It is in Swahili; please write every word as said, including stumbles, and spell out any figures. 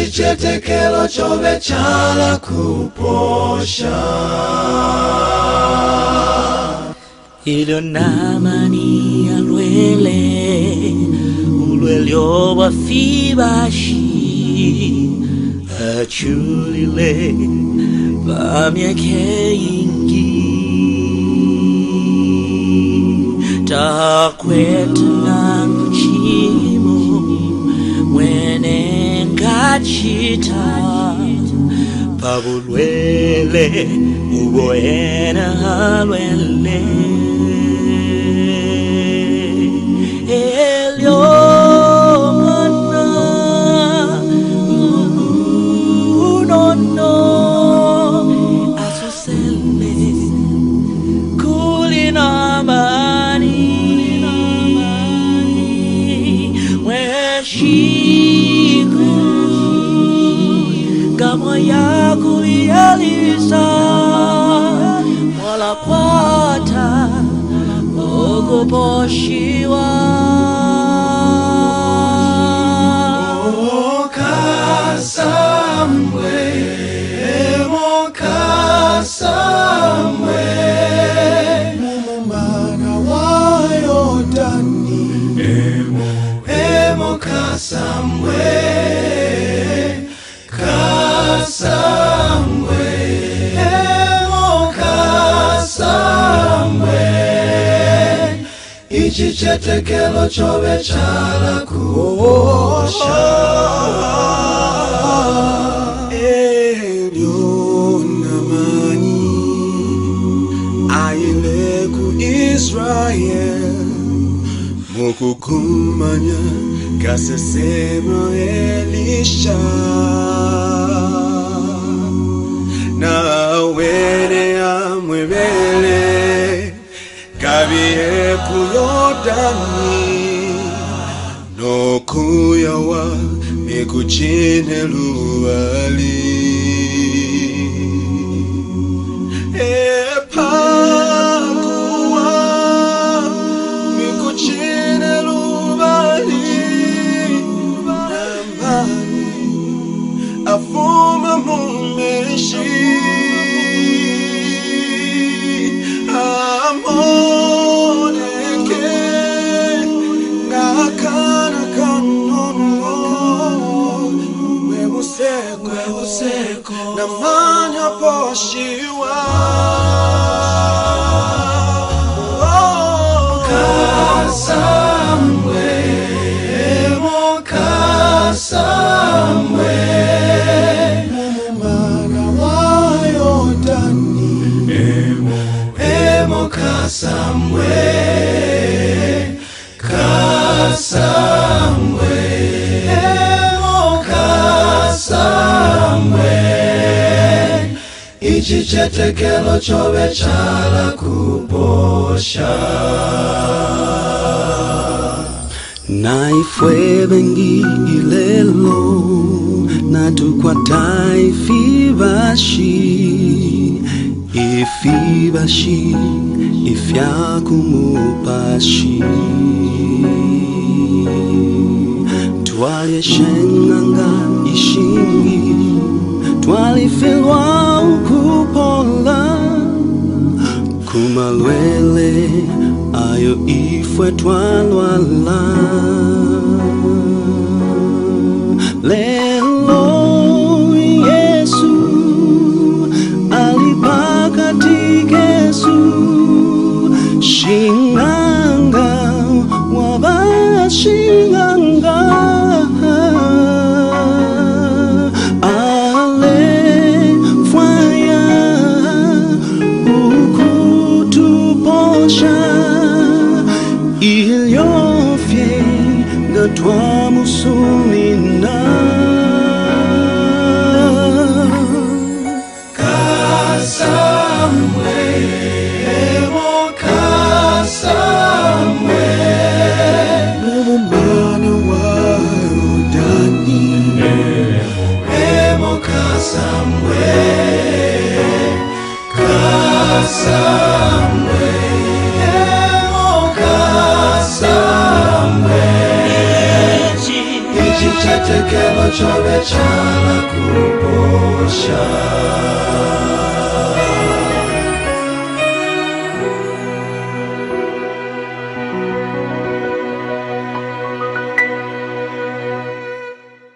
ichichetekelo chove chala kuposha Ilo namani alwele ulwelyo wa fibashi achulile pamyake ingi takweta nchimo mwene ngachita pabulwele uboena alwele elyo mana no no asusele kulina mani where she kama ya kulialisa wala kwata ogoposhiwa mokasamwe mokasamwe mumana wayo dani emo emo kasamwe kasamwe emo kasamwe ichichetekelo chove chala kuosha elyo namani aile ku Israel mukukumanya kasesema Elisha na wene amwebele kabie kuyodani no kuyawa mekuchine luwali epakuwa mekuchine luwali namani afuma mumeshi amoneke ngakana kanono webuseko webuseko namanya poshiwa mokasamwe mokasamwe mumana wayo dani emo emo kasamwe kasamwe emo kasamwe ichichetekelo chove chala kuposha naifwe bengi ilelo natukwa taifibashi ifibashi ifyakumupashi twalye shenanga ishingi twalifilwa ukupola kumalwele ayo ifwe twalwala lelo Yesu alipaka tikesu shinganga wabashinganga ale fwaya ukutuposha iliyofye gatwa musumina kasamwe emo kasamwe mumana wayo dani emo kasamwe kasamwe emo kasamwe ichichetekelo chove chala Shine.